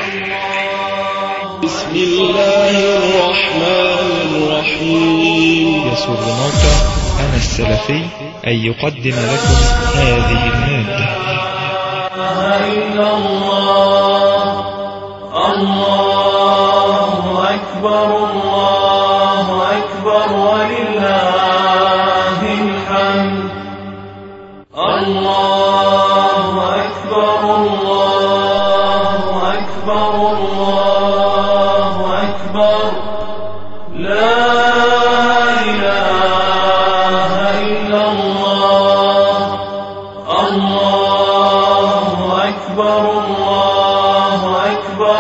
بسم الله الرحمن الرحيم. يسر موقع أنا السلفي أن يقدم لكم هذه المادة. إلا الله الله أكبر الله أكبر ولله الحمد. الله أكبر الله أكبر الله أكبر لا إله إلا الله. الله أكبر الله أكبر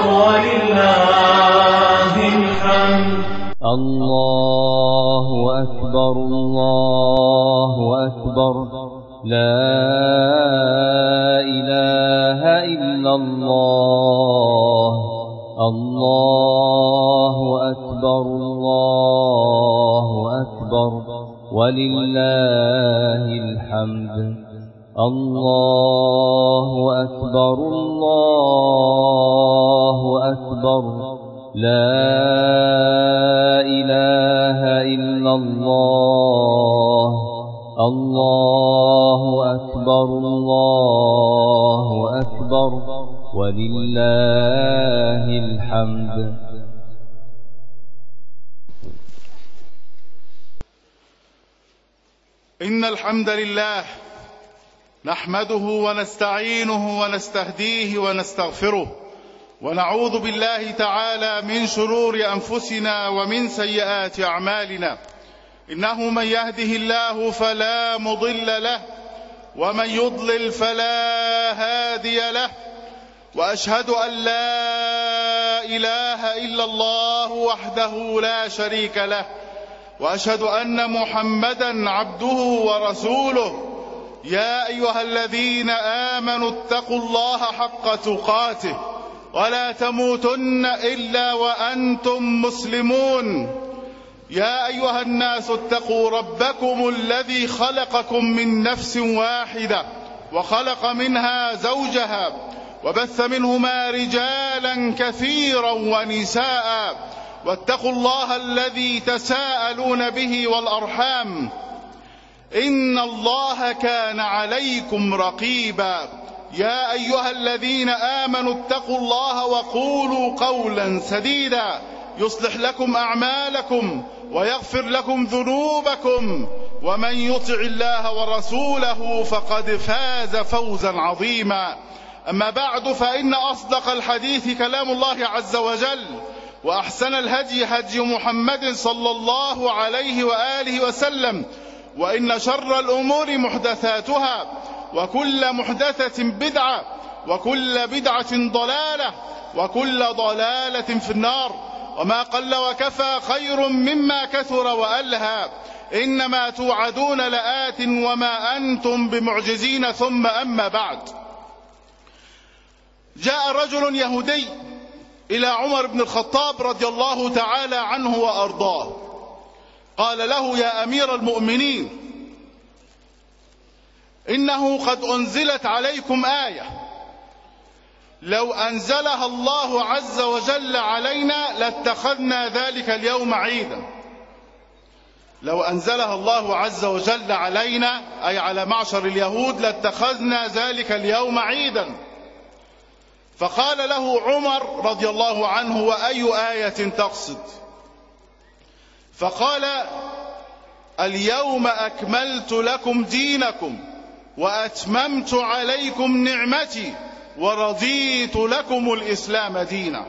ولله الحمد. الله أكبر الله أكبر لا إله إلا الله. الله أكبر الله أكبر ولله الحمد. الله أكبر الله أكبر لا إله إلا الله. الله أكبر الله أكبر ولله الحمد. إن الحمد لله نحمده ونستعينه ونستهديه ونستغفره، ونعوذ بالله تعالى من شرور أنفسنا ومن سيئات أعمالنا. إنه من يهده الله فلا مضل له، ومن يضلل فلا هادي له، وأشهد أن لا إله إلا الله وحده لا شريك له، وأشهد أن محمدا عبده ورسوله. يا أيها الذين آمنوا اتقوا الله حق تقاته ولا تموتن إلا وأنتم مسلمون. يا أيها الناس اتقوا ربكم الذي خلقكم من نفس واحدة وخلق منها زوجها وبث منهما رجالا كثيرا ونساء، واتقوا الله الذي تساءلون به والأرحام إن الله كان عليكم رقيبا. يا أيها الذين آمنوا اتقوا الله وقولوا قولا سديدا يصلح لكم أعمالكم ويغفر لكم ذنوبكم، ومن يطع الله ورسوله فقد فاز فوزا عظيما. أما بعد، فإن أصدق الحديث كلام الله عز وجل، وأحسن الهدي هدي محمد صلى الله عليه وآله وسلم، وإن شر الأمور محدثاتها، وكل محدثة بدعة، وكل بدعة ضلالة، وكل ضلالة في النار. وما قل وكفى خير مما كثر وألهى. إنما توعدون لآت وما أنتم بمعجزين. ثم أما بعد، جاء رجل يهودي إلى عمر بن الخطاب رضي الله تعالى عنه وأرضاه، قال له: يا أمير المؤمنين، إنه قد أنزلت عليكم آية، لو أنزلها الله عز وجل علينا لاتخذنا ذلك اليوم عيدا. لو أنزلها الله عز وجل علينا، أي على معشر اليهود، لاتخذنا ذلك اليوم عيدا. فقال له عمر رضي الله عنه: وأي آية تقصد؟ فقال: اليوم أكملت لكم دينكم وأتممت عليكم نعمتي ورضيت لكم الإسلام دينا.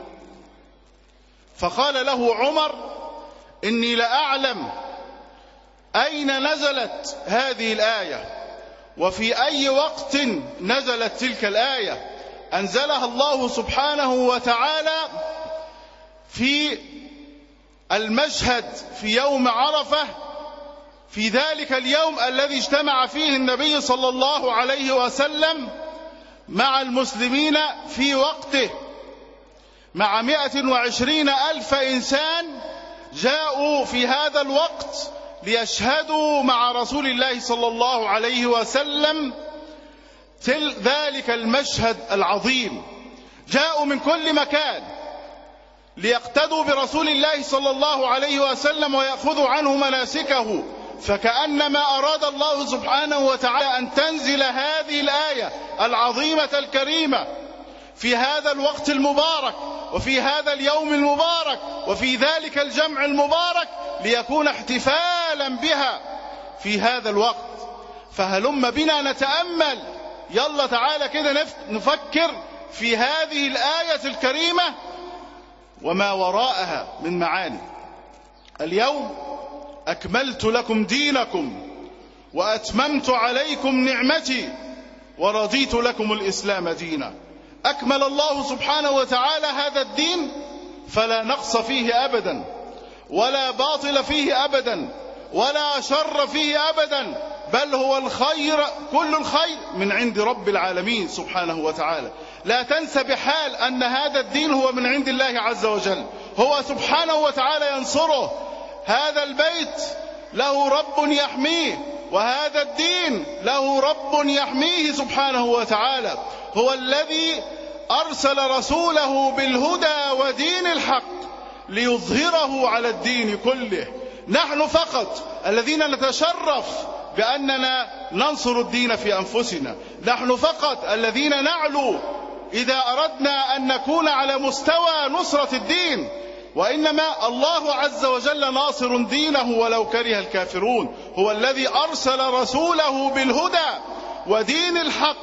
فقال له عمر: إني لأعلم أين نزلت هذه الآية، وفي أي وقت نزلت تلك الآية. أنزلها الله سبحانه وتعالى في المشهد في يوم عرفة، في ذلك اليوم الذي اجتمع فيه النبي صلى الله عليه وسلم مع المسلمين في وقته، مع 120,000 إنسان جاءوا في هذا الوقت ليشهدوا مع رسول الله صلى الله عليه وسلم ذلك المشهد العظيم. جاءوا من كل مكان ليقتدوا برسول الله صلى الله عليه وسلم ويأخذوا عنه مناسكه، فكأنما أراد الله سبحانه وتعالى أن تنزل هذه الآية العظيمة الكريمة في هذا الوقت المبارك وفي هذا اليوم المبارك وفي ذلك الجمع المبارك ليكون احتفالا بها في هذا الوقت. فهلم بنا نتأمل، يلا تعالى كده نفكر في هذه الآية الكريمة وما وراءها من معاني. اليوم أكملت لكم دينكم وأتممت عليكم نعمتي ورضيت لكم الإسلام دينا. أكمل الله سبحانه وتعالى هذا الدين فلا نقص فيه أبدا ولا باطل فيه أبدا ولا شر فيه أبدا، بل هو الخير، كل الخير من عند رب العالمين سبحانه وتعالى. لا تنسى بحال أن هذا الدين هو من عند الله عز وجل، هو سبحانه وتعالى ينصره. هذا البيت له رب يحميه، وهذا الدين له رب يحميه سبحانه وتعالى. هو الذي أرسل رسوله بالهدى ودين الحق ليظهره على الدين كله. نحن فقط الذين نتشرف بأننا ننصر الدين في أنفسنا، نحن فقط الذين نعلو إذا أردنا أن نكون على مستوى نصرة الدين، وإنما الله عز وجل ناصر دينه ولو كره الكافرون. هو الذي أرسل رسوله بالهدى ودين الحق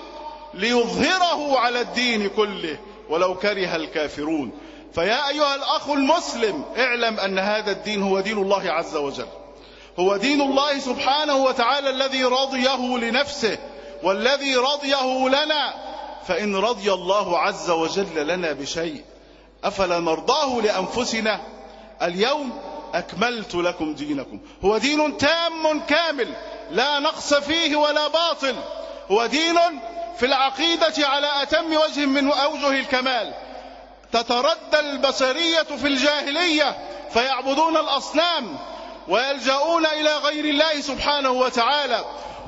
ليظهره على الدين كله ولو كره الكافرون. فيا أيها الأخ المسلم، اعلم أن هذا الدين هو دين الله عز وجل، هو دين الله سبحانه وتعالى الذي رضيه لنفسه والذي رضيه لنا. فإن رضي الله عز وجل لنا بشيء أفلا نرضاه لأنفسنا؟ اليوم أكملت لكم دينكم، هو دين تام كامل لا نقص فيه ولا باطل، هو دين في العقيدة على أتم وجه من أوجه الكمال. تتردى البشرية في الجاهلية فيعبدون الأصنام ويلجؤون إلى غير الله سبحانه وتعالى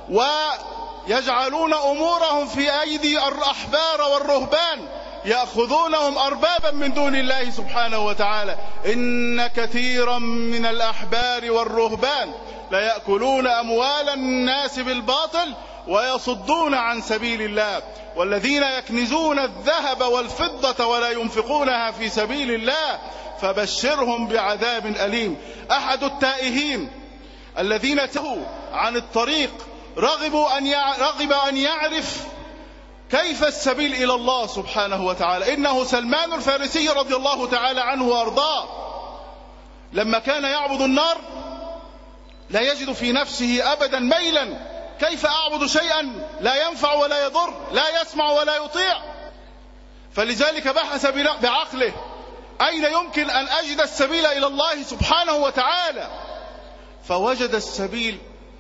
ويجعلون أمورهم في أيدي الأحبار والرهبان، يأخذونهم أربابا من دون الله سبحانه وتعالى. إن كثيرا من الأحبار والرهبان ليأكلون أموال الناس بالباطل ويصدون عن سبيل الله، والذين يكنزون الذهب والفضة ولا ينفقونها في سبيل الله فبشرهم بعذاب أليم. أحد التائهين الذين تهوا عن الطريق رغب أن يعرف كيف السبيل إلى الله سبحانه وتعالى. إنه سلمان الفارسي رضي الله تعالى عنه وأرضاه، لما كان يعبد النار لا يجد في نفسه أبدا ميلا، كيف أعبد شيئا لا ينفع ولا يضر، لا يسمع ولا يطيع؟ فلذلك بحث بعقله أين يمكن أن أجد السبيل إلى الله سبحانه وتعالى، فوجد السبيل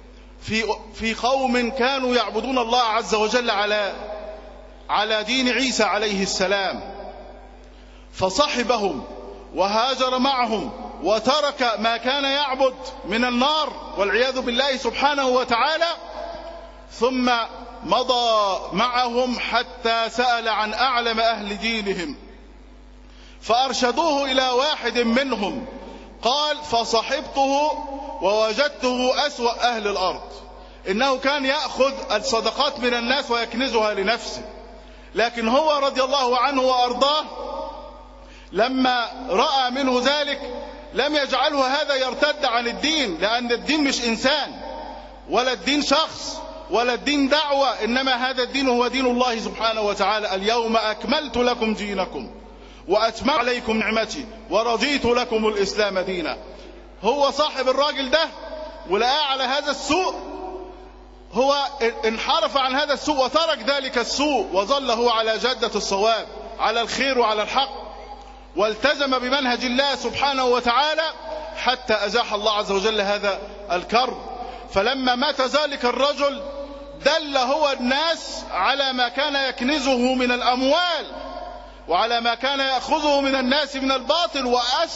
في قوم كانوا يعبدون الله عز وجل على دين عيسى عليه السلام، فصحبهم وهاجر معهم وترك ما كان يعبد من النار والعياذ بالله سبحانه وتعالى، ثم مضى معهم حتى سأل عن أعلم أهل دينهم فأرشدوه إلى واحد منهم، قال فصحبته ووجدته أسوأ أهل الأرض. إنه كان يأخذ الصدقات من الناس ويكنزها لنفسه، لكن هو رضي الله عنه وأرضاه لما رأى منه ذلك لم يجعله هذا يرتد عن الدين، لأن الدين مش إنسان ولا الدين شخص ولا الدين دعوة، إنما هذا الدين هو دين الله سبحانه وتعالى. اليوم أكملت لكم دينكم وأتممت عليكم نعمتي ورضيت لكم الإسلام دينا. هو صاحب الراجل ده ولقاه على هذا السوء، هو انحرف عن هذا السوء وترك ذلك السوء وظل هو على جادة الصواب، على الخير وعلى الحق، والتزم بمنهج الله سبحانه وتعالى حتى أزاح الله عز وجل هذا الكرب. فلما مات ذلك الرجل دل هو الناس على ما كان يكنزه من الأموال وعلى ما كان يأخذه من الناس من الباطل،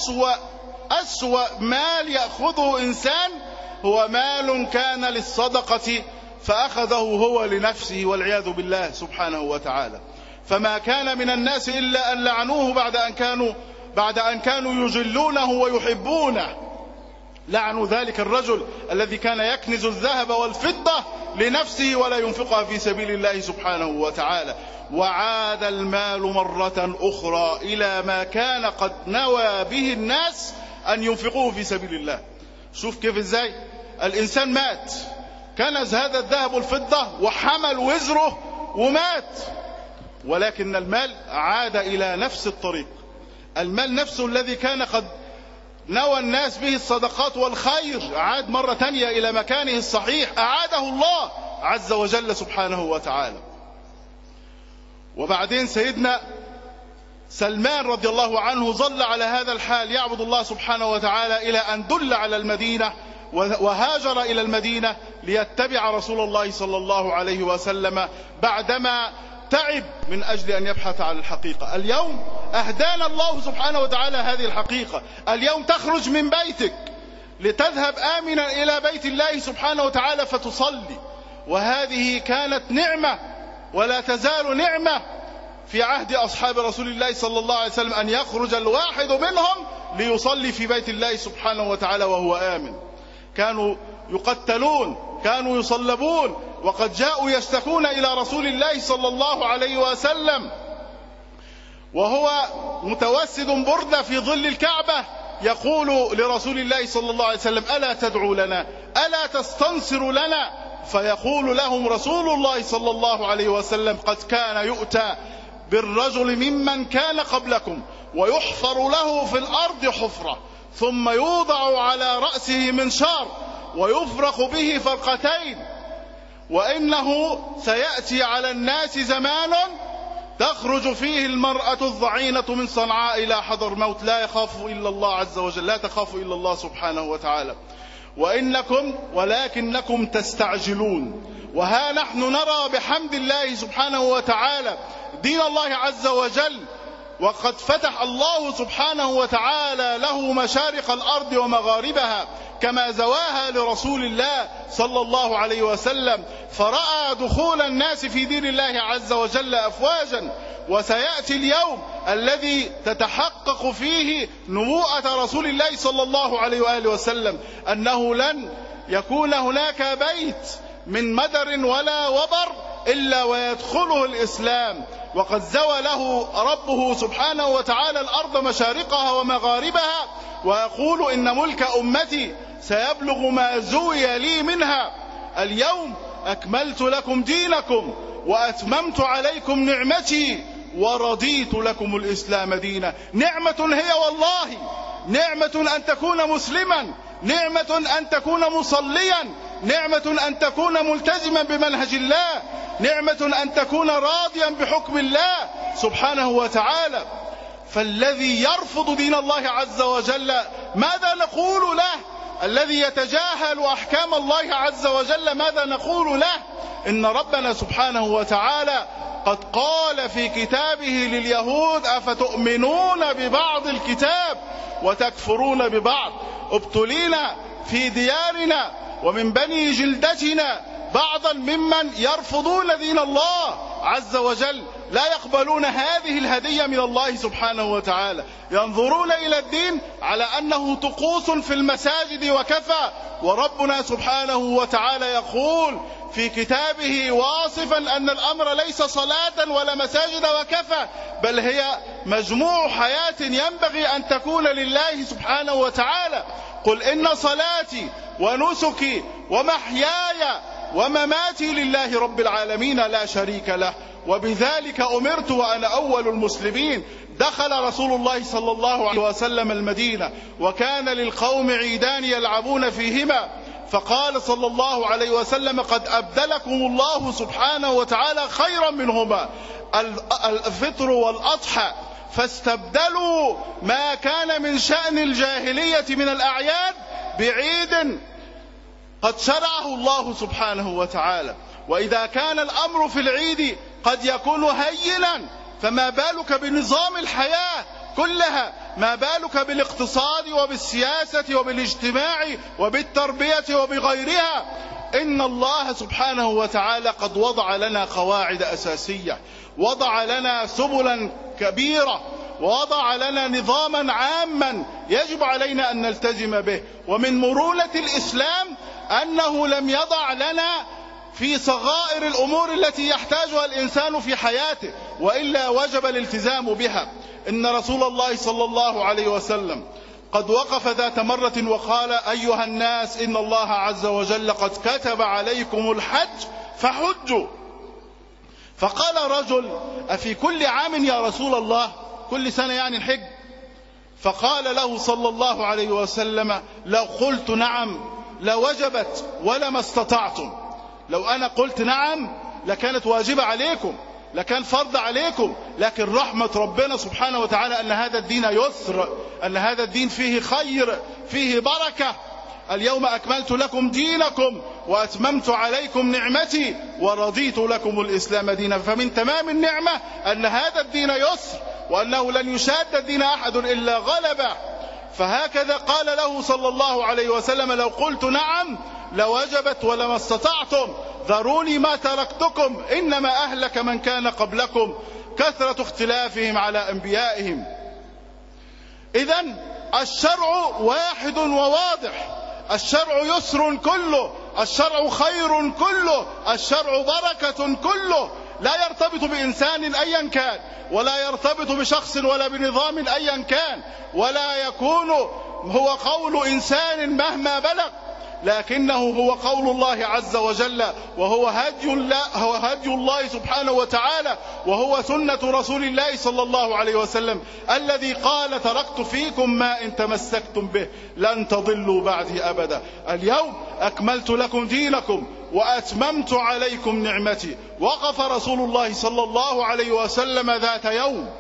وأسوأ مال يأخذه إنسان هو مال كان للصدقة فأخذه هو لنفسه والعياذ بالله سبحانه وتعالى. فما كان من الناس إلا أن لعنوه بعد أن كانوا يجلونه ويحبونه. لعنوا ذلك الرجل الذي كان يكنز الذهب والفضة لنفسه ولا ينفقها في سبيل الله سبحانه وتعالى. وعاد المال مرة أخرى إلى ما كان قد نوى به الناس أن ينفقوه في سبيل الله. شوف كيف ازاي الإنسان مات، كنز هذا الذهب والفضة وحمل وزره ومات، ولكن المال عاد إلى نفس الطريق. المال نفسه الذي كان قد نوى الناس به الصدقات والخير عاد مرة تانية إلى مكانه الصحيح، أعاده الله عز وجل سبحانه وتعالى. وبعدين سيدنا سلمان رضي الله عنه ظل على هذا الحال يعبد الله سبحانه وتعالى إلى أن دل على المدينة وهاجر إلى المدينة ليتبع رسول الله صلى الله عليه وسلم بعدما تعب من أجل أن يبحث عن الحقيقة. اليوم أهدانا الله سبحانه وتعالى هذه الحقيقة. اليوم تخرج من بيتك لتذهب آمنا إلى بيت الله سبحانه وتعالى فتصلي، وهذه كانت نعمة ولا تزال نعمة في عهد أصحاب رسول الله صلى الله عليه وسلم، أن يخرج الواحد منهم ليصلي في بيت الله سبحانه وتعالى وهو آمن. كانوا يقتلون، كانوا يصلبون، وقد جاءوا يشتكون إلى رسول الله صلى الله عليه وسلم وهو متوسد بردة في ظل الكعبة يقول لرسول الله صلى الله عليه وسلم: ألا تدعو لنا؟ ألا تستنصر لنا؟ فيقول لهم رسول الله صلى الله عليه وسلم: قد كان يؤتى بالرجل ممن كان قبلكم ويحفر له في الأرض حفرة ثم يوضع على رأسه منشار ويفرق به فرقتين، وإنه سيأتي على الناس زمان تخرج فيه المرأة الضعينة من صنعاء إلى حضرموت لا يخاف إلا الله عز وجل، لا تخاف إلا الله سبحانه وتعالى، ولكنكم تستعجلون. وها نحن نرى بحمد الله سبحانه وتعالى دين الله عز وجل، وقد فتح الله سبحانه وتعالى له مشارق الأرض ومغاربها كما زواها لرسول الله صلى الله عليه وسلم، فرأى دخول الناس في دين الله عز وجل أفواجا. وسيأتي اليوم الذي تتحقق فيه نبوءة رسول الله صلى الله عليه وآله وسلم، أنه لن يكون هناك بيت من مدر ولا وبر إلا ويدخله الإسلام، وقد زوى له ربه سبحانه وتعالى الأرض مشارقها ومغاربها، ويقول: إن ملك أمتي سيبلغ ما زوي لي منها. اليوم أكملت لكم دينكم وأتممت عليكم نعمتي ورضيت لكم الإسلام دينا. نعمة هي والله، نعمة أن تكون مسلما، نعمة أن تكون مصليا، نعمة أن تكون ملتزما بمنهج الله، نعمة أن تكون راضيا بحكم الله سبحانه وتعالى. فالذي يرفض دين الله عز وجل ماذا نقول له؟ الذي يتجاهل أحكام الله عز وجل ماذا نقول له؟ إن ربنا سبحانه وتعالى قد قال في كتابه لليهود: أفتؤمنون ببعض الكتاب وتكفرون ببعض. ابتلينا في ديارنا ومن بني جلدتنا بعضا ممن يرفضون دين الله عز وجل، لا يقبلون هذه الهدية من الله سبحانه وتعالى، ينظرون إلى الدين على أنه طقوس في المساجد وكفى. وربنا سبحانه وتعالى يقول في كتابه واصفا أن الأمر ليس صلاة ولا مساجد وكفى، بل هي مجموع حياة ينبغي أن تكون لله سبحانه وتعالى. قل إن صلاتي ونسكي ومحياي ومماتي لله رب العالمين لا شريك له وبذلك أمرت وأنا أول المسلمين. دخل رسول الله صلى الله عليه وسلم المدينة وكان للقوم عيدان يلعبون فيهما، فقال صلى الله عليه وسلم: قد أبدلكم الله سبحانه وتعالى خيرا منهما، الفطر والأضحى، فاستبدلوا ما كان من شأن الجاهلية من الأعياد بعيد قد شرعه الله سبحانه وتعالى. وإذا كان الأمر في العيد قد يكون هينا، فما بالك بنظام الحياة كلها؟ ما بالك بالاقتصاد وبالسياسة وبالاجتماع وبالتربية وبغيرها؟ إن الله سبحانه وتعالى قد وضع لنا قواعد أساسية، وضع لنا سبلا كبيرة، ووضع لنا نظاما عاما يجب علينا أن نلتزم به. ومن مرونة الإسلام أنه لم يضع لنا في صغائر الأمور التي يحتاجها الإنسان في حياته، وإلا وجب الالتزام بها. إن رسول الله صلى الله عليه وسلم قد وقف ذات مرة وقال: أيها الناس، إن الله عز وجل قد كتب عليكم الحج فحجوا. فقال رجل: أفي كل عام يا رسول الله؟ كل سنة يعني الحج؟ فقال له صلى الله عليه وسلم: لو قلت نعم لوجبت ولما استطعتم. لو أنا قلت نعم لكانت واجبة عليكم، لكان فرض عليكم، لكن رحمة ربنا سبحانه وتعالى أن هذا الدين يسر، أن هذا الدين فيه خير، فيه بركة. اليوم أكملت لكم دينكم وأتممت عليكم نعمتي ورضيت لكم الإسلام دينا. فمن تمام النعمة أن هذا الدين يسر، وأنه لن يشاد الدين أحد إلا غلبه. فهكذا قال له صلى الله عليه وسلم: لو قلت نعم لوجبت ولما استطعتم، ذروني ما تركتكم، إنما أهلك من كان قبلكم كثرة اختلافهم على أنبيائهم. إذن الشرع واحد وواضح، الشرع يسر كله، الشرع خير كله، الشرع بركة كله، لا يرتبط بإنسان أيا كان، ولا يرتبط بشخص ولا بنظام أيا كان، ولا يكون هو قول إنسان مهما بلغ، لكنه هو قول الله عز وجل، وهو هدي الله سبحانه وتعالى، وهو سنة رسول الله صلى الله عليه وسلم الذي قال: تركت فيكم ما إن تمسكتم به لن تضلوا بعدي أبدا. اليوم أكملت لكم دينكم وأتممت عليكم نعمتي. وقف رسول الله صلى الله عليه وسلم ذات يوم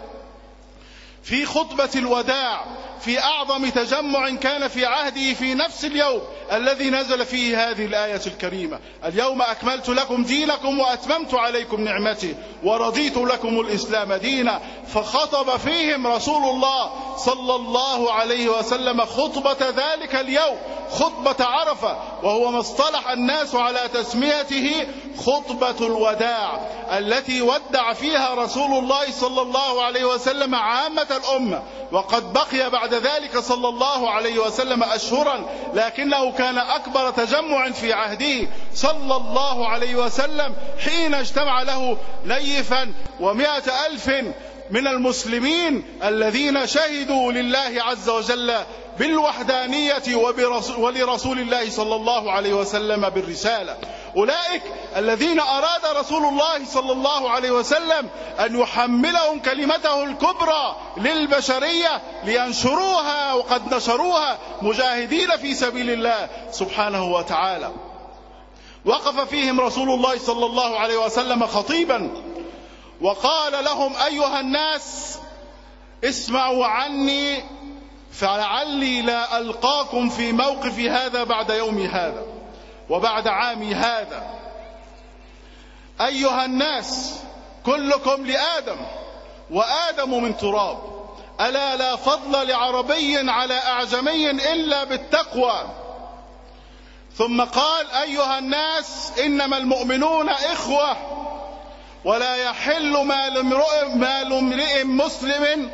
في خطبة الوداع في أعظم تجمع كان في عهده في نفس اليوم الذي نزل فيه هذه الآية الكريمة: اليوم أكملت لكم دينكم وأتممت عليكم نعمتي ورضيت لكم الإسلام دينا. فخطب فيهم رسول الله صلى الله عليه وسلم خطبة ذلك اليوم، خطبة عرفة، وهو ما اصطلح الناس على تسميته خطبة الوداع، التي ودع فيها رسول الله صلى الله عليه وسلم عامة الأمة. وقد بقي بعد ذلك صلى الله عليه وسلم أشهرا، لكنه كان أكبر تجمع في عهده صلى الله عليه وسلم حين اجتمع له نيفا 100,000 من المسلمين الذين شهدوا لله عز وجل بالوحدانية ولرسول الله صلى الله عليه وسلم بالرسالة. أولئك الذين أراد رسول الله صلى الله عليه وسلم أن يحملهم كلمته الكبرى للبشرية لينشروها، وقد نشروها مجاهدين في سبيل الله سبحانه وتعالى. وقف فيهم رسول الله صلى الله عليه وسلم خطيبا وقال لهم: أيها الناس، اسمعوا عني فلعلي لا ألقاكم في موقفي هذا بعد يومي هذا وبعد عامي هذا. أيها الناس، كلكم لآدم وآدم من تراب، ألا لا فضل لعربي على أعجمي إلا بالتقوى. ثم قال: أيها الناس، إنما المؤمنون إخوة، ولا يحل مال امرئ مسلم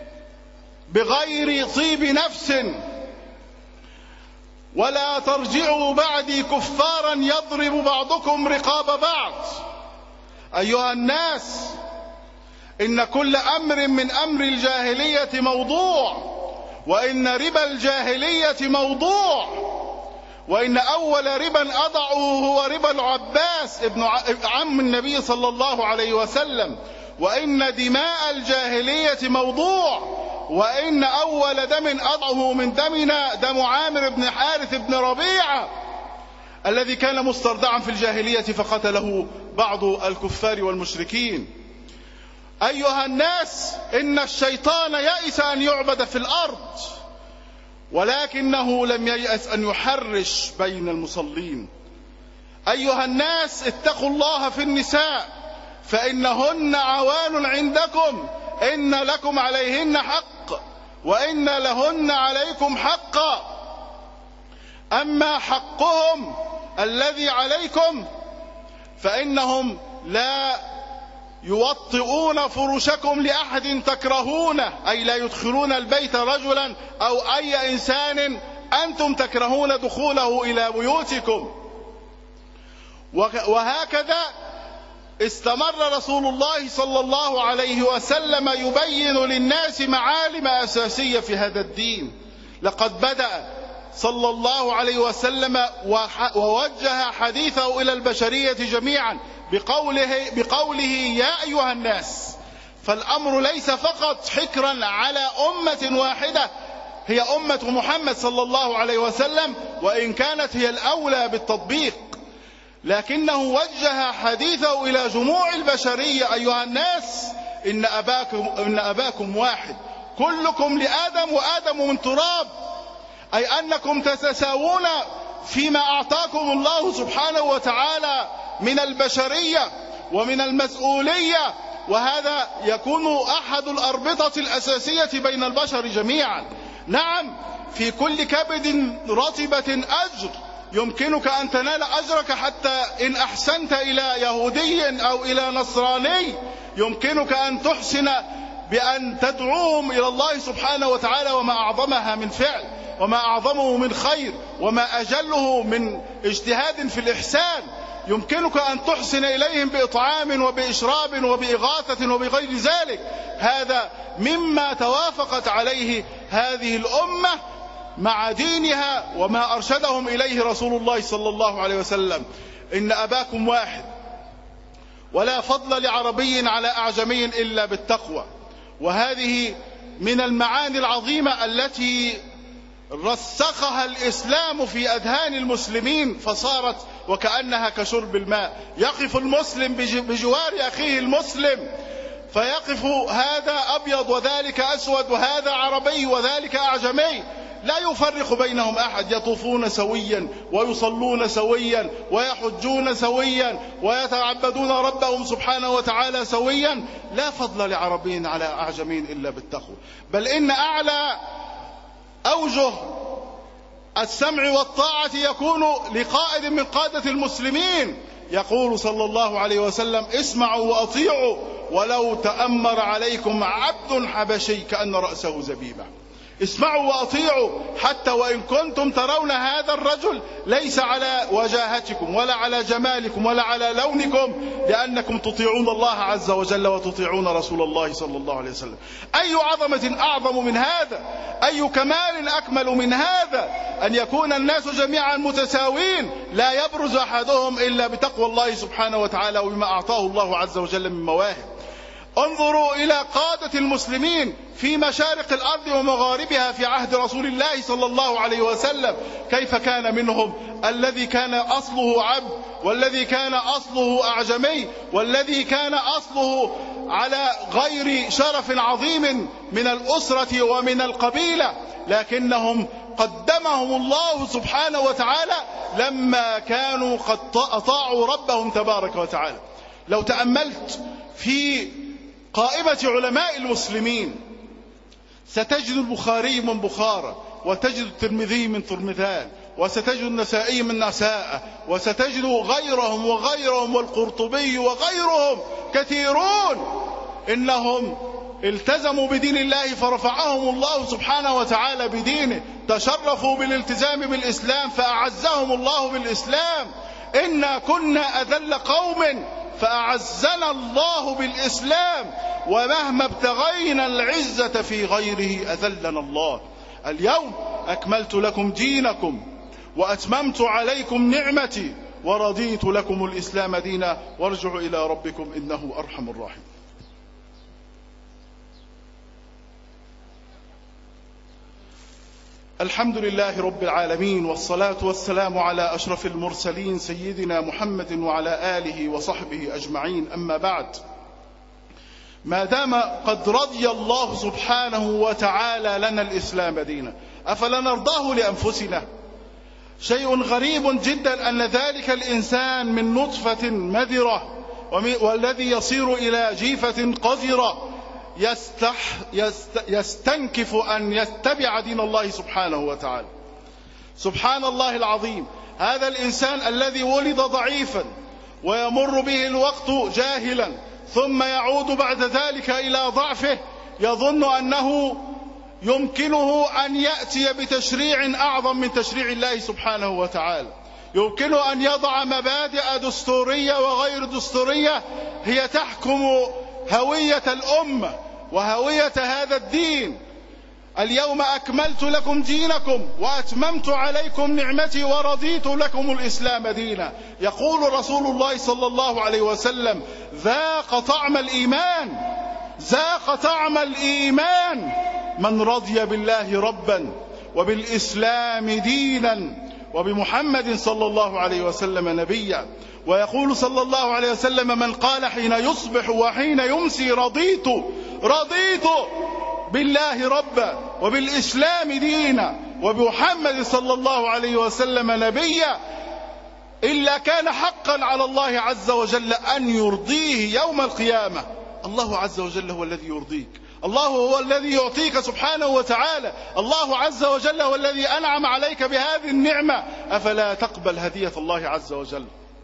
بغير طيب نفس، ولا ترجعوا بعدي كفارا يضرب بعضكم رقاب بعض. أيها الناس، إن كل أمر من أمر الجاهلية موضوع، وإن ربا الجاهلية موضوع، وإن أول ربا أضعه هو ربا العباس ابن عم النبي صلى الله عليه وسلم، وإن دماء الجاهلية موضوع، وإن أول دم أضعه من دمنا دم عامر بن حارث بن ربيعة الذي كان مسترضعا في الجاهلية فقتله بعض الكفار والمشركين. أيها الناس، إن الشيطان يئس أن يعبد في الأرض، ولكنه لم ييأس أن يحرش بين المصلين. أيها الناس، اتقوا الله في النساء فإنهن عوان عندكم، إن لكم عليهن حق وإن لهن عليكم حقا، أما حقهم الذي عليكم فإنهم لا يوطئون فرشكم لأحد تكرهونه، أي لا يدخلون البيت رجلا أو أي إنسان أنتم تكرهون دخوله إلى بيوتكم. وهكذا استمر رسول الله صلى الله عليه وسلم يبين للناس معالم أساسية في هذا الدين. لقد بدأ صلى الله عليه وسلم ووجه حديثه إلى البشرية جميعا بقوله يا أيها الناس. فالأمر ليس فقط حكرا على أمة واحدة هي أمة محمد صلى الله عليه وسلم، وإن كانت هي الأولى بالتطبيق، لكنه وجه حديثه إلى جموع البشرية أيها الناس إن أباكم واحد، كلكم لآدم وآدم من تراب، أي أنكم تتساوون فيما أعطاكم الله سبحانه وتعالى من البشرية ومن المسؤولية، وهذا يكون أحد الأربطة الأساسية بين البشر جميعا. نعم، في كل كبد رطبة أجر، يمكنك أن تنال أجرك حتى إن أحسنت إلى يهودي أو إلى نصراني، يمكنك أن تحسن بأن تدعوهم إلى الله سبحانه وتعالى، وما أعظمها من فعل، وما أعظمه من خير، وما أجله من اجتهاد في الإحسان. يمكنك أن تحسن إليهم بإطعام وبإشراب وبإغاثة وبغير ذلك. هذا مما توافقت عليه هذه الأمة مع دينها وما أرشدهم إليه رسول الله صلى الله عليه وسلم. إن أباكم واحد، ولا فضل لعربي على أعجمي إلا بالتقوى. وهذه من المعاني العظيمة التي رسخها الإسلام في أذهان المسلمين، فصارت وكأنها كشرب الماء. يقف المسلم بجوار أخيه المسلم، فيقف هذا أبيض وذلك أسود، وهذا عربي وذلك أعجمي، لا يفرق بينهم أحد، يطوفون سويا ويصلون سويا ويحجون سويا ويتعبدون ربهم سبحانه وتعالى سويا. لا فضل لعربي على أعجمي إلا بالتقوى. بل إن أعلى أوجه السمع والطاعة يكون لقائد من قادة المسلمين. يقول صلى الله عليه وسلم: اسمعوا وأطيعوا ولو تأمر عليكم عبد حبشي كأن رأسه زبيبة. اسمعوا وأطيعوا، حتى وإن كنتم ترون هذا الرجل ليس على وجاهتكم ولا على جمالكم ولا على لونكم، لأنكم تطيعون الله عز وجل وتطيعون رسول الله صلى الله عليه وسلم. أي عظمة أعظم من هذا؟ أي كمال أكمل من هذا؟ أن يكون الناس جميعا متساوين، لا يبرز أحدهم إلا بتقوى الله سبحانه وتعالى وبما أعطاه الله عز وجل من مواهب. انظروا إلى قادة المسلمين في مشارق الأرض ومغاربها في عهد رسول الله صلى الله عليه وسلم، كيف كان منهم الذي كان أصله عبد، والذي كان أصله أعجمي، والذي كان أصله على غير شرف عظيم من الأسرة ومن القبيلة، لكنهم قدمهم الله سبحانه وتعالى لما كانوا قد أطاعوا ربهم تبارك وتعالى. لو تأملت في قائمة علماء المسلمين ستجد البخاري من بخارى، وتجد الترمذي من ترمذان، وستجد النسائي من نساء، وستجد غيرهم وغيرهم والقرطبي وغيرهم كثيرون، إنهم التزموا بدين الله فرفعهم الله سبحانه وتعالى بدينه، تشرفوا بالالتزام بالإسلام فأعزهم الله بالإسلام. إنا كنا أذل قوم فأعزنا الله بالإسلام، ومهما ابتغينا العزة في غيره أذلنا الله. اليوم أكملت لكم دينكم وأتممت عليكم نعمتي ورضيت لكم الإسلام دينا، وارجعوا إلى ربكم إنه أرحم الراحمين. الحمد لله رب العالمين، والصلاة والسلام على أشرف المرسلين سيدنا محمد وعلى آله وصحبه أجمعين. أما بعد، ما دام قد رضي الله سبحانه وتعالى لنا الإسلام دينا، أفلا نرضاه لأنفسنا؟ شيء غريب جدا أن ذلك الإنسان من نطفة مذرة والذي يصير إلى جيفة قذرة يستنكف أن يتبع دين الله سبحانه وتعالى. سبحان الله العظيم، هذا الإنسان الذي ولد ضعيفا ويمر به الوقت جاهلا، ثم يعود بعد ذلك إلى ضعفه، يظن أنه يمكنه أن يأتي بتشريع أعظم من تشريع الله سبحانه وتعالى، يمكنه أن يضع مبادئ دستورية وغير دستورية هي تحكم هوية الأمة وهوية هذا الدين. اليوم أكملت لكم دينكم وأتممت عليكم نعمتي ورضيت لكم الإسلام دينا. يقول رسول الله صلى الله عليه وسلم: ذاق طعم الإيمان، ذاق طعم الإيمان من رضي بالله ربا وبالإسلام دينا وبمحمد صلى الله عليه وسلم نبيا. ويقول صلى الله عليه وسلم: من قال حين يصبح وحين يمسي رضيت بالله ربا وبالإسلام دينا وبمحمد صلى الله عليه وسلم نبيا، إلا كان حقا على الله عز وجل أن يرضيه يوم القيامة. الله عز وجل هو الذي يرضيك، الله هو الذي يعطيك سبحانه وتعالى، الله عز وجل هو الذي أنعم عليك بهذه النعمة، أفلا تقبل هدية الله عز وجل؟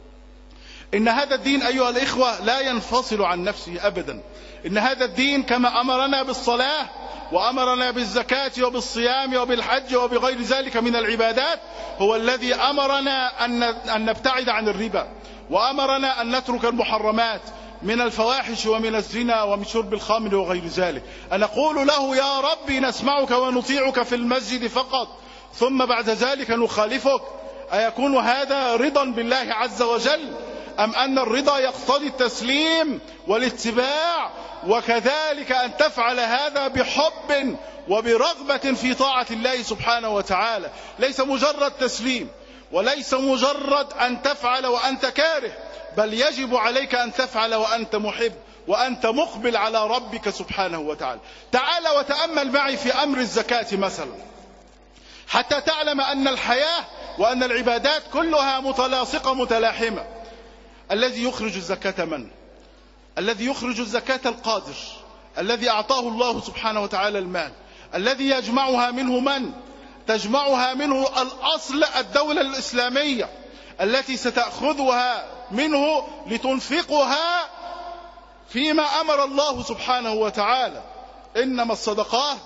إن هذا الدين أيها الإخوة لا ينفصل عن نفسه أبدا. إن هذا الدين كما أمرنا بالصلاة وأمرنا بالزكاة وبالصيام وبالحج وبغير ذلك من العبادات، هو الذي أمرنا أن نبتعد عن الربا، وأمرنا أن نترك المحرمات من الفواحش ومن الزنا ومن شرب الخمر وغير ذلك. أن نقول له: يا ربي نسمعك ونطيعك في المسجد فقط، ثم بعد ذلك نخالفك. أيكون هذا رضا بالله عز وجل؟ أم أن الرضا يقتضي التسليم والاتباع، وكذلك أن تفعل هذا بحب وبرغبة في طاعة الله سبحانه وتعالى؟ ليس مجرد تسليم، وليس مجرد أن تفعل وأنت كاره، بل يجب عليك أن تفعل وأنت محب وأنت مقبل على ربك سبحانه وتعالى. تعال وتأمل معي في أمر الزكاة مثلا، حتى تعلم أن الحياة وأن العبادات كلها متلاصقة متلاحمة. الذي يخرج الزكاة من؟ الذي يخرج الزكاة القادر، الذي أعطاه الله سبحانه وتعالى المال. الذي يجمعها منه من؟ تجمعها منه الأصل الدولة الإسلامية التي ستأخذها منه لتنفقها فيما أمر الله سبحانه وتعالى. إنما الصدقات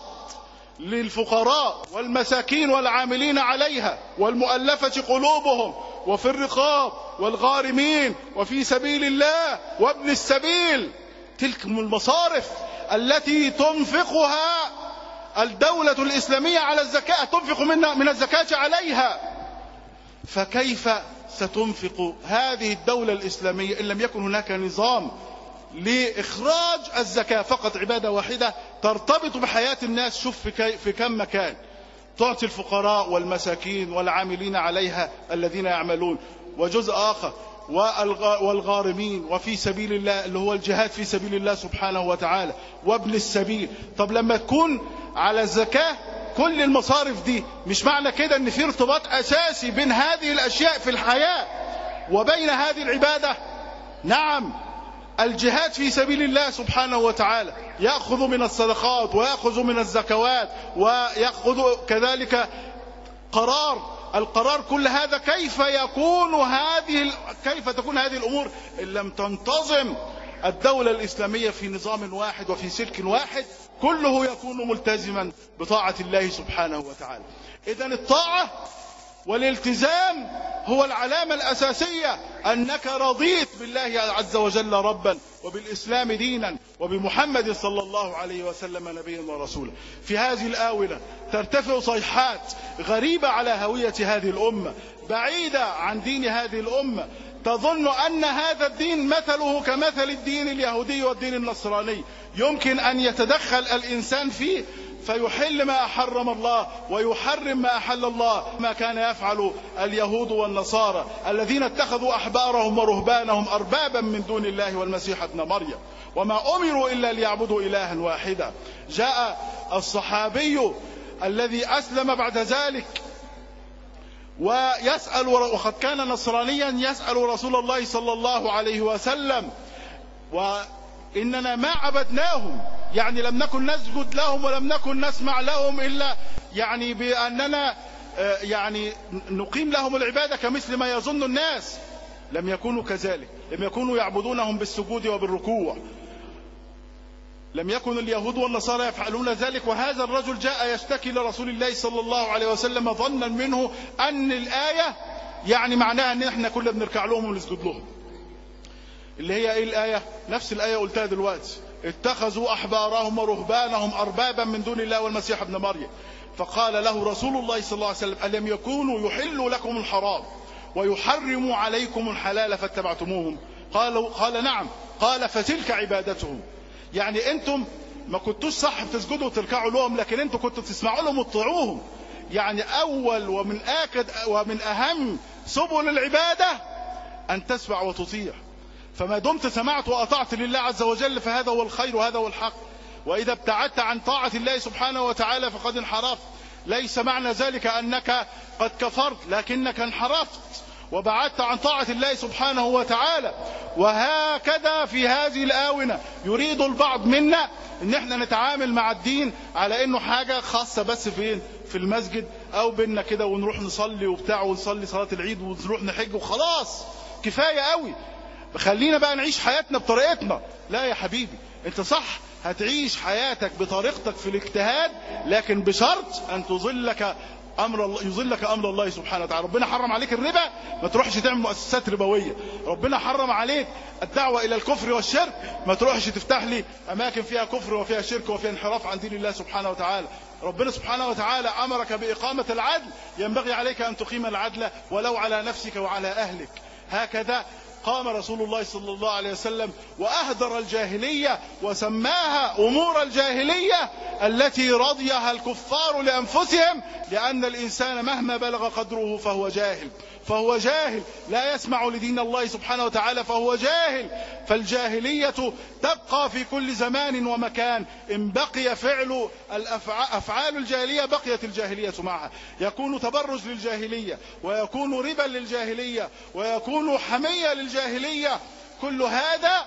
للفقراء والمساكين والعاملين عليها والمؤلفة قلوبهم وفي الرقاب والغارمين وفي سبيل الله وابن السبيل. تلك المصارف التي تنفقها الدولة الإسلامية على الزكاة، تنفق من الزكاة عليها. فكيف ستنفق هذه الدولة الإسلامية إن لم يكن هناك نظام لإخراج الزكاة؟ فقط عبادة واحدة ترتبط بحياة الناس. شوف في كم مكان تعطي الفقراء والمساكين والعاملين عليها الذين يعملون، وجزء آخر والغارمين وفي سبيل الله اللي هو الجهاد في سبيل الله سبحانه وتعالى وابن السبيل. طب لما تكون على الزكاة كل المصارف دي، مش معنى كده ان في ارتباط اساسي بين هذه الاشياء في الحياة وبين هذه العبادة؟ نعم، الجهاد في سبيل الله سبحانه وتعالى يأخذ من الصدقات ويأخذ من الزكوات ويأخذ كذلك القرار كل هذا. كيف تكون هذه الأمور إن لم تنتظم الدولة الإسلامية في نظام واحد وفي سلك واحد كله يكون ملتزما بطاعة الله سبحانه وتعالى؟ إذن الطاعة والالتزام هو العلامة الأساسية أنك رضيت بالله عز وجل ربا وبالإسلام دينا وبمحمد صلى الله عليه وسلم نبيا ورسولا. في هذه الآونة ترتفع صيحات غريبة على هوية هذه الأمة، بعيدة عن دين هذه الأمة، تظن أن هذا الدين مثله كمثل الدين اليهودي والدين النصراني، يمكن أن يتدخل الإنسان فيه فيحل ما حرم الله ويحرم ما أحل الله، ما كان يفعل اليهود والنصارى الذين اتخذوا أحبارهم ورهبانهم أربابا من دون الله والمسيح ابن مريم وما أمروا إلا ليعبدوا إلها واحدا. جاء الصحابي الذي أسلم بعد ذلك ويسأل، وقد كان نصرانيا، يسأل رسول الله صلى الله عليه وسلم: وإننا ما عبدناهم، يعني لم نكن نسجد لهم ولم نكن نسمع لهم إلا يعني بأننا يعني نقيم لهم العبادة كمثل ما يظن الناس. لم يكونوا كذلك، لم يكونوا يعبدونهم بالسجود وبالركوع، لم يكن اليهود والنصارى يفعلون ذلك. وهذا الرجل جاء يشتكي لرسول الله صلى الله عليه وسلم ظنا منه أن الآية يعني معناها أن احنا كنا بنركع لهم ونسجد لهم، اللي هي ايه الآية؟ نفس الآية قلتها دلوقتي، اتخذوا أحبارهم ورهبانهم أربابا من دون الله والمسيح ابن مريم. فقال له رسول الله صلى الله عليه وسلم ألم يكونوا يحلوا لكم الحرام ويحرموا عليكم الحلال فاتبعتموهم؟ قال نعم. قال فتلك عبادتهم. يعني انتم ما كنتوش صح بتسجدوا وتركعوا لهم، لكن انتم كنتوا تسمعوا لهم وتطيعوهم. يعني أول ومن آكد ومن أهم سبل العبادة أن تسمع وتطيع. فما دمت سمعت وأطعت لله عز وجل فهذا هو الخير وهذا هو الحق. وإذا ابتعدت عن طاعة الله سبحانه وتعالى فقد انحرفت. ليس معنى ذلك أنك قد كفرت، لكنك انحرفت وبعدت عن طاعة الله سبحانه وتعالى. وهكذا في هذه الآونة يريد البعض منا ان احنا نتعامل مع الدين على انه حاجة خاصة بس فين؟ في المسجد او بيننا كده ونروح نصلي وبتاع ونصلي صلاة العيد ونروح نحج وخلاص كفاية قوي، خلينا بقى نعيش حياتنا بطريقتنا. لا يا حبيبي، انت صح هتعيش حياتك بطريقتك في الاجتهاد، لكن بشرط ان يظلك امر الله سبحانه وتعالى. ربنا حرم عليك الربا، ما تروحش تعمل مؤسسات ربويه. ربنا حرم عليك الدعوه الى الكفر والشرك، ما تروحش تفتح لي اماكن فيها كفر وفيها شرك وفيها انحراف عن دين الله سبحانه وتعالى. ربنا سبحانه وتعالى امرك باقامه العدل، ينبغي عليك ان تقيم العدل ولو على نفسك وعلى اهلك. هكذا قام رسول الله صلى الله عليه وسلم وأهدر الجاهلية وسماها أمور الجاهلية التي رضيها الكفار لأنفسهم، لأن الإنسان مهما بلغ قدره فهو جاهل لا يسمع لدين الله سبحانه وتعالى، فهو جاهل. فالجاهلية تبقى في كل زمان ومكان. إن بقي فعل أفعال الجاهلية بقيت الجاهلية معها. يكون تبرج للجاهلية، ويكون ربا للجاهلية، ويكون حمية للجاهلية. كل هذا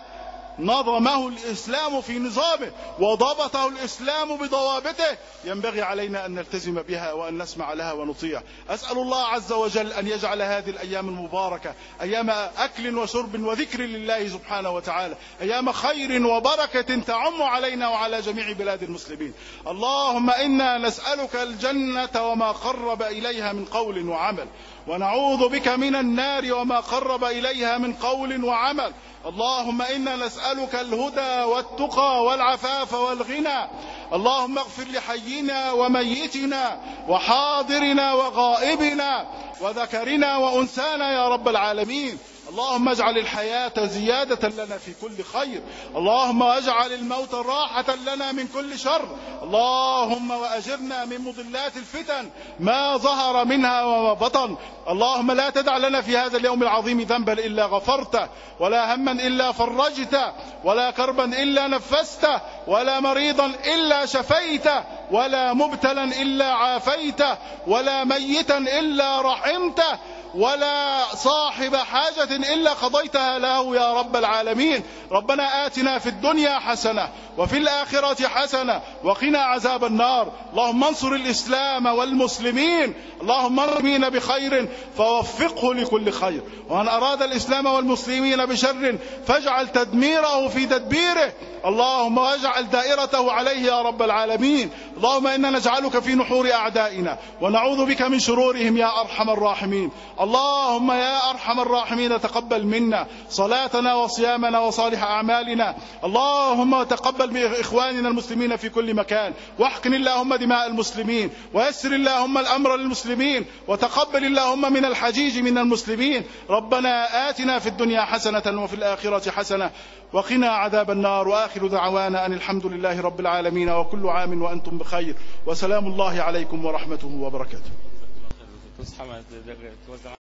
نظمه الإسلام في نظامه وضبطه الإسلام بضوابطه، ينبغي علينا أن نلتزم بها وأن نسمع لها ونطيع. أسأل الله عز وجل أن يجعل هذه الأيام المباركة أيام أكل وشرب وذكر لله سبحانه وتعالى، أيام خير وبركة تعم علينا وعلى جميع بلاد المسلمين. اللهم إنا نسألك الجنة وما قرب إليها من قول وعمل، ونعوذ بك من النار وما قرب إليها من قول وعمل. اللهم إنا نسألك الهدى والتقى والعفاف والغنى. اللهم اغفر لحينا وميتنا وحاضرنا وغائبنا وذكرنا وأنثانا يا رب العالمين. اللهم اجعل الحياة زيادة لنا في كل خير، اللهم اجعل الموت راحة لنا من كل شر. اللهم وأجرنا من مضلات الفتن ما ظهر منها وما بطن. اللهم لا تدع لنا في هذا اليوم العظيم ذنبا إلا غفرته، ولا هما إلا فرجته، ولا كربا إلا نفسته، ولا مريضا إلا شفيته، ولا مبتلا إلا عافيته، ولا ميتا إلا رحمته، ولا صاحب حاجة إلا قضيتها له يا رب العالمين. ربنا آتنا في الدنيا حسنة وفي الآخرة حسنة وقنا عذاب النار. اللهم انصر الإسلام والمسلمين، اللهم ارمينا بخير فوفقه لكل خير، ومن أراد الإسلام والمسلمين بشر فاجعل تدميره في تدبيره، اللهم واجعل دائرته عليه يا رب العالمين. اللهم إنا نجعلك في نحور أعدائنا ونعوذ بك من شرورهم يا أرحم الراحمين. اللهم يا أرحم الراحمين تقبل منا صلاتنا وصيامنا وصالح أعمالنا. اللهم تقبل بإخواننا المسلمين في كل مكان، واحقن اللهم دماء المسلمين، ويسر اللهم الأمر للمسلمين، وتقبل اللهم من الحجيج من المسلمين. ربنا آتنا في الدنيا حسنة وفي الآخرة حسنة وقنا عذاب النار. وآخر دعوانا أن الحمد لله رب العالمين، وكل عام وأنتم بخير، وسلام الله عليكم ورحمته وبركاته.